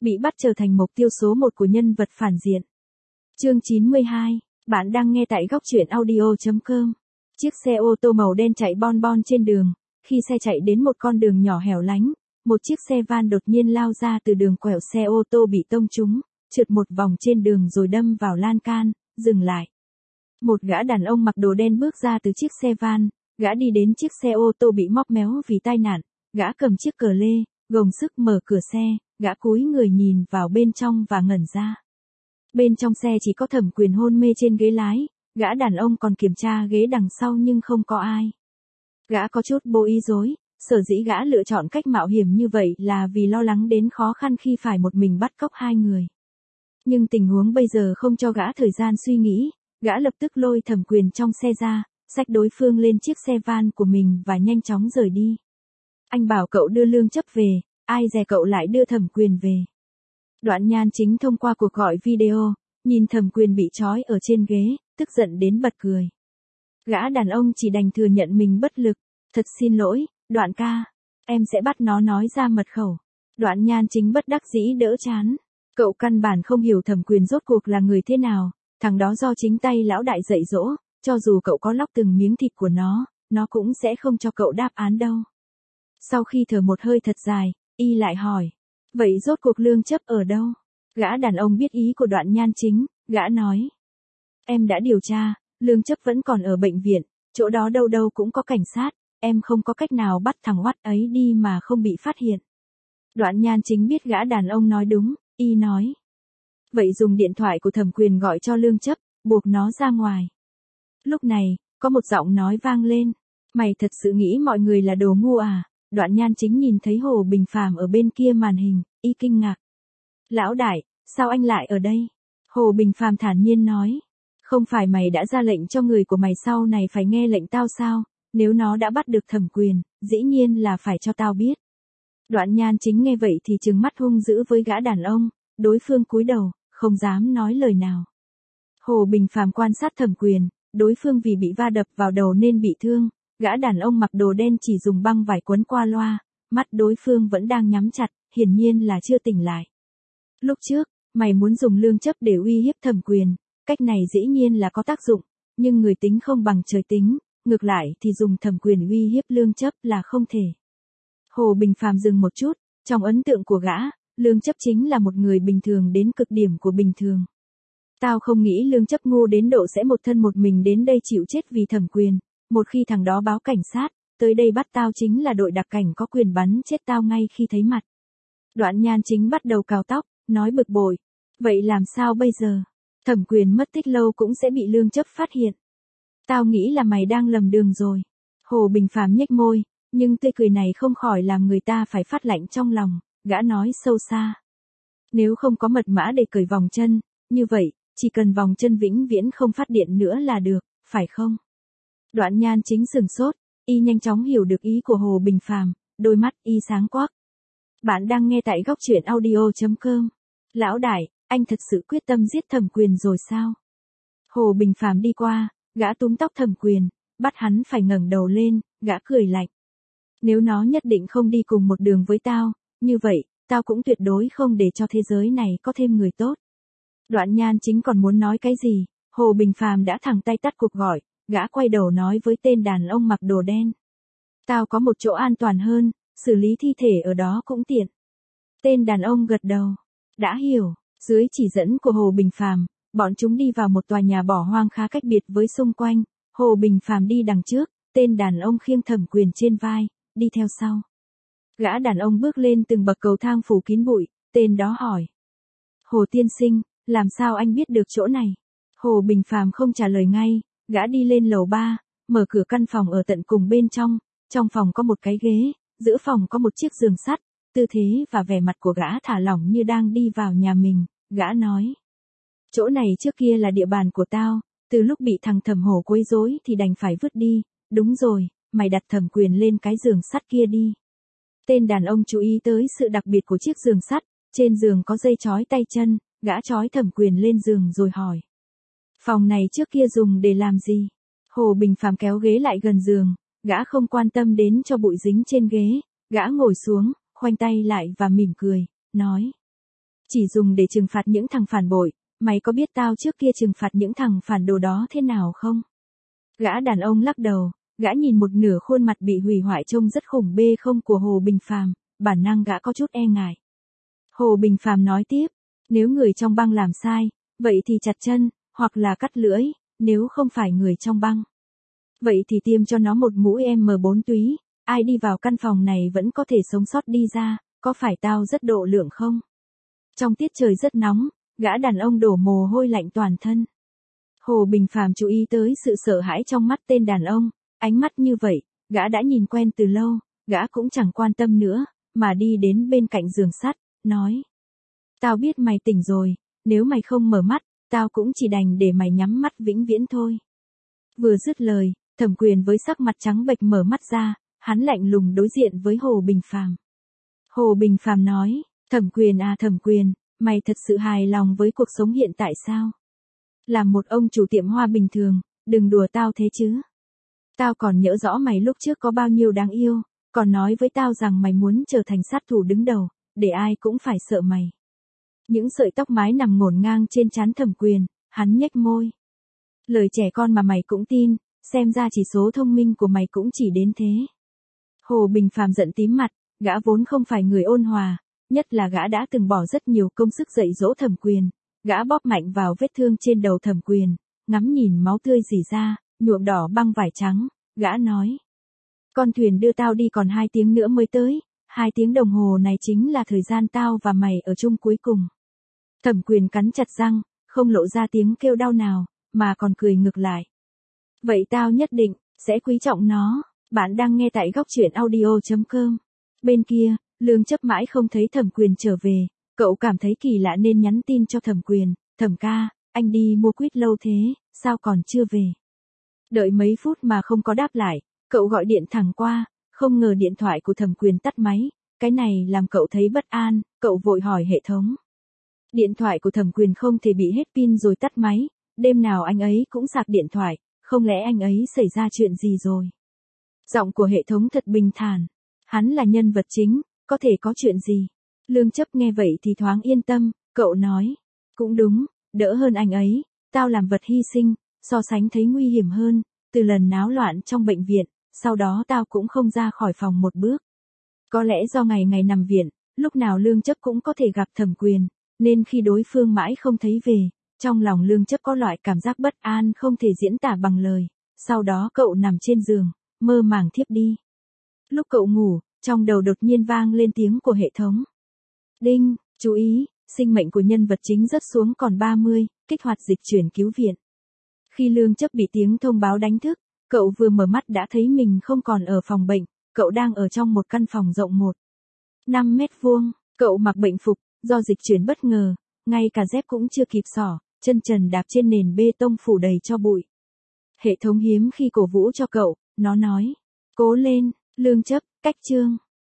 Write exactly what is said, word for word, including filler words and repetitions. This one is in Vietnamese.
Bị bắt trở thành mục tiêu số một của nhân vật phản diện. Chương chín mươi hai, bạn đang nghe tại góc truyện audio chấm com. Chiếc xe ô tô màu đen chạy bon bon trên đường, khi xe chạy đến một con đường nhỏ hẻo lánh, một chiếc xe van đột nhiên lao ra từ đường quẹo, xe ô tô bị tông trúng, trượt một vòng trên đường rồi đâm vào lan can, dừng lại. Một gã đàn ông mặc đồ đen bước ra từ chiếc xe van, gã đi đến chiếc xe ô tô bị móp méo vì tai nạn, gã cầm chiếc cờ lê, gồng sức mở cửa xe, gã cúi người nhìn vào bên trong và ngẩn ra. Bên trong xe chỉ có Thẩm Quyền hôn mê trên ghế lái, gã đàn ông còn kiểm tra ghế đằng sau nhưng không có ai. Gã có chút bối rối, sở dĩ gã lựa chọn cách mạo hiểm như vậy là vì lo lắng đến khó khăn khi phải một mình bắt cóc hai người. Nhưng tình huống bây giờ không cho gã thời gian suy nghĩ, gã lập tức lôi Thẩm Quyền trong xe ra, xách đối phương lên chiếc xe van của mình và nhanh chóng rời đi. Anh bảo cậu đưa Lương Chấp về, ai dè cậu lại đưa Thẩm Quyền về. Đoạn Nhan Chính thông qua cuộc gọi video, nhìn Thẩm Quyền bị trói ở trên ghế, tức giận đến bật cười. Gã đàn ông chỉ đành thừa nhận mình bất lực, thật xin lỗi, Đoạn ca, em sẽ bắt nó nói ra mật khẩu. Đoạn Nhan Chính bất đắc dĩ đỡ chán. Cậu căn bản không hiểu Thẩm Quyền rốt cuộc là người thế nào, thằng đó do chính tay lão đại dạy dỗ, cho dù cậu có lóc từng miếng thịt của nó, nó cũng sẽ không cho cậu đáp án đâu. Sau khi thở một hơi thật dài, y lại hỏi, vậy rốt cuộc Lương Chấp ở đâu? Gã đàn ông biết ý của Đoạn Nhan Chính, gã nói. Em đã điều tra, Lương Chấp vẫn còn ở bệnh viện, chỗ đó đâu đâu cũng có cảnh sát, em không có cách nào bắt thằng oắt ấy đi mà không bị phát hiện. Đoạn Nhan Chính biết gã đàn ông nói đúng, y nói. Vậy dùng điện thoại của Thẩm Quyền gọi cho Lương Chấp, buộc nó ra ngoài. Lúc này, có một giọng nói vang lên. Mày thật sự nghĩ mọi người là đồ ngu à? Đoạn Nhan Chính nhìn thấy Hồ Bình Phàm ở bên kia màn hình, y kinh ngạc. Lão đại, sao anh lại ở đây? Hồ Bình Phàm thản nhiên nói. Không phải mày đã ra lệnh cho người của mày sau này phải nghe lệnh tao sao? Nếu nó đã bắt được Thẩm Quyền, dĩ nhiên là phải cho tao biết. Đoạn Nhan Chính nghe vậy thì trừng mắt hung dữ với gã đàn ông, đối phương cúi đầu, không dám nói lời nào. Hồ Bình Phàm quan sát Thẩm Quyền, đối phương vì bị va đập vào đầu nên bị thương, gã đàn ông mặc đồ đen chỉ dùng băng vải quấn qua loa, mắt đối phương vẫn đang nhắm chặt, hiển nhiên là chưa tỉnh lại. Lúc trước, mày muốn dùng Lương Chấp để uy hiếp Thẩm Quyền, cách này dĩ nhiên là có tác dụng, nhưng người tính không bằng trời tính, ngược lại thì dùng Thẩm Quyền uy hiếp Lương Chấp là không thể. Hồ Bình Phàm dừng một chút, trong ấn tượng của gã, Lương Chấp chính là một người bình thường đến cực điểm của bình thường. Tao không nghĩ Lương Chấp ngu đến độ sẽ một thân một mình đến đây chịu chết vì Thẩm Quyền, một khi thằng đó báo cảnh sát, tới đây bắt tao chính là đội đặc cảnh có quyền bắn chết tao ngay khi thấy mặt. Đoạn Nhan Chính bắt đầu cào tóc, nói bực bội, vậy làm sao bây giờ? Thẩm Quyền mất tích lâu cũng sẽ bị Lương Chấp phát hiện. Tao nghĩ là mày đang lầm đường rồi. Hồ Bình Phàm nhếch môi, nhưng tươi cười này không khỏi làm người ta phải phát lạnh trong lòng, gã nói sâu xa. Nếu không có mật mã để cởi vòng chân, như vậy, chỉ cần vòng chân vĩnh viễn không phát điện nữa là được, phải không? Đoạn Nhan Chính sừng sốt, y nhanh chóng hiểu được ý của Hồ Bình Phàm, đôi mắt y sáng quắc. Bạn đang nghe tại góc truyện audio chấm com. Lão đại, anh thật sự quyết tâm giết Thẩm Quyền rồi sao? Hồ Bình Phàm đi qua, gã túm tóc Thẩm Quyền, bắt hắn phải ngẩng đầu lên, gã cười lạnh. Nếu nó nhất định không đi cùng một đường với tao, như vậy, tao cũng tuyệt đối không để cho thế giới này có thêm người tốt. Đoạn Nhan Chính còn muốn nói cái gì, Hồ Bình Phàm đã thẳng tay tắt cuộc gọi, gã quay đầu nói với tên đàn ông mặc đồ đen. Tao có một chỗ an toàn hơn, xử lý thi thể ở đó cũng tiện. Tên đàn ông gật đầu, đã hiểu, dưới chỉ dẫn của Hồ Bình Phàm, bọn chúng đi vào một tòa nhà bỏ hoang khá cách biệt với xung quanh, Hồ Bình Phàm đi đằng trước, tên đàn ông khiêng Thẩm Quyền trên vai, đi theo sau. Gã đàn ông bước lên từng bậc cầu thang phủ kín bụi, tên đó hỏi. Hồ tiên sinh, làm sao anh biết được chỗ này? Hồ Bình Phàm không trả lời ngay, gã đi lên lầu ba, mở cửa căn phòng ở tận cùng bên trong, trong phòng có một cái ghế, giữa phòng có một chiếc giường sắt, tư thế và vẻ mặt của gã thả lỏng như đang đi vào nhà mình, gã nói. Chỗ này trước kia là địa bàn của tao, từ lúc bị thằng Thẩm Hổ quấy rối thì đành phải vứt đi, đúng rồi, mày đặt Thẩm Quyền lên cái giường sắt kia đi. Tên đàn ông chú ý tới sự đặc biệt của chiếc giường sắt, trên giường có dây trói tay chân, gã trói Thẩm Quyền lên giường rồi hỏi. Phòng này trước kia dùng để làm gì? Hồ Bình Phàm kéo ghế lại gần giường, gã không quan tâm đến cho bụi dính trên ghế, gã ngồi xuống, khoanh tay lại và mỉm cười, nói. Chỉ dùng để trừng phạt những thằng phản bội, mày có biết tao trước kia trừng phạt những thằng phản đồ đó thế nào không? Gã đàn ông lắc đầu, gã nhìn một nửa khuôn mặt bị hủy hoại trông rất khủng bê không của Hồ Bình Phàm, bản năng gã có chút e ngại. Hồ Bình Phàm nói tiếp, nếu người trong băng làm sai, vậy thì chặt chân, hoặc là cắt lưỡi, nếu không phải người trong băng. Vậy thì tiêm cho nó một mũi M bốn túy, ai đi vào căn phòng này vẫn có thể sống sót đi ra, có phải tao rất độ lượng không? Trong tiết trời rất nóng, gã đàn ông đổ mồ hôi lạnh toàn thân. Hồ Bình Phàm chú ý tới sự sợ hãi trong mắt tên đàn ông, ánh mắt như vậy, gã đã nhìn quen từ lâu, gã cũng chẳng quan tâm nữa, mà đi đến bên cạnh giường sắt, nói. Tao biết mày tỉnh rồi, nếu mày không mở mắt, tao cũng chỉ đành để mày nhắm mắt vĩnh viễn thôi. Vừa dứt lời, Thẩm Quyền với sắc mặt trắng bệch mở mắt ra, hắn lạnh lùng đối diện với Hồ Bình Phàm. Hồ Bình Phàm nói, Thẩm Quyền à Thẩm Quyền, mày thật sự hài lòng với cuộc sống hiện tại sao? Làm một ông chủ tiệm hoa bình thường, đừng đùa tao thế chứ. Tao còn nhớ rõ mày lúc trước có bao nhiêu đáng yêu, còn nói với tao rằng mày muốn trở thành sát thủ đứng đầu, để ai cũng phải sợ mày. Những sợi tóc mái nằm ngổn ngang trên trán Thẩm Quyền, hắn nhếch môi. Lời trẻ con mà mày cũng tin, xem ra chỉ số thông minh của mày cũng chỉ đến thế. Hồ Bình Phàm giận tím mặt, gã vốn không phải người ôn hòa, nhất là gã đã từng bỏ rất nhiều công sức dạy dỗ Thẩm Quyền, gã bóp mạnh vào vết thương trên đầu Thẩm Quyền, ngắm nhìn máu tươi rỉ ra, nhuộm đỏ băng vải trắng, gã nói. Con thuyền đưa tao đi còn hai tiếng nữa mới tới, hai tiếng đồng hồ này chính là thời gian tao và mày ở chung cuối cùng. Thẩm Quyền cắn chặt răng, không lộ ra tiếng kêu đau nào, mà còn cười ngược lại. Vậy tao nhất định, sẽ quý trọng nó. Bạn đang nghe tại góc truyện audio chấm com. Bên kia, Lương Chấp mãi không thấy Thẩm Quyền trở về, cậu cảm thấy kỳ lạ nên nhắn tin cho Thẩm Quyền, Thẩm ca, anh đi mua quýt lâu thế, sao còn chưa về? Đợi mấy phút mà không có đáp lại, cậu gọi điện thẳng qua, không ngờ điện thoại của Thẩm Quyền tắt máy, cái này làm cậu thấy bất an, cậu vội hỏi hệ thống. Điện thoại của Thẩm Quyền không thể bị hết pin rồi tắt máy, đêm nào anh ấy cũng sạc điện thoại, không lẽ anh ấy xảy ra chuyện gì rồi? Giọng của hệ thống thật bình thản, hắn là nhân vật chính, có thể có chuyện gì? Lương Chấp nghe vậy thì thoáng yên tâm, cậu nói, cũng đúng, đỡ hơn anh ấy, tao làm vật hy sinh, so sánh thấy nguy hiểm hơn, từ lần náo loạn trong bệnh viện, sau đó tao cũng không ra khỏi phòng một bước. Có lẽ do ngày ngày nằm viện, lúc nào Lương Chấp cũng có thể gặp Thẩm Quyền, nên khi đối phương mãi không thấy về, trong lòng Lương Chấp có loại cảm giác bất an không thể diễn tả bằng lời, sau đó cậu nằm trên giường, mơ màng thiếp đi. Lúc cậu ngủ, trong đầu đột nhiên vang lên tiếng của hệ thống. Đinh, chú ý, sinh mệnh của nhân vật chính rớt xuống còn ba mươi, kích hoạt dịch chuyển cứu viện. Khi Lương Chấp bị tiếng thông báo đánh thức, cậu vừa mở mắt đã thấy mình không còn ở phòng bệnh, cậu đang ở trong một căn phòng rộng một phẩy năm mét vuông, cậu mặc bệnh phục, do dịch chuyển bất ngờ, ngay cả dép cũng chưa kịp xỏ, chân trần đạp trên nền bê tông phủ đầy cho bụi. Hệ thống hiếm khi cổ vũ cho cậu, nó nói, cố lên, Lương Chấp, cách chương.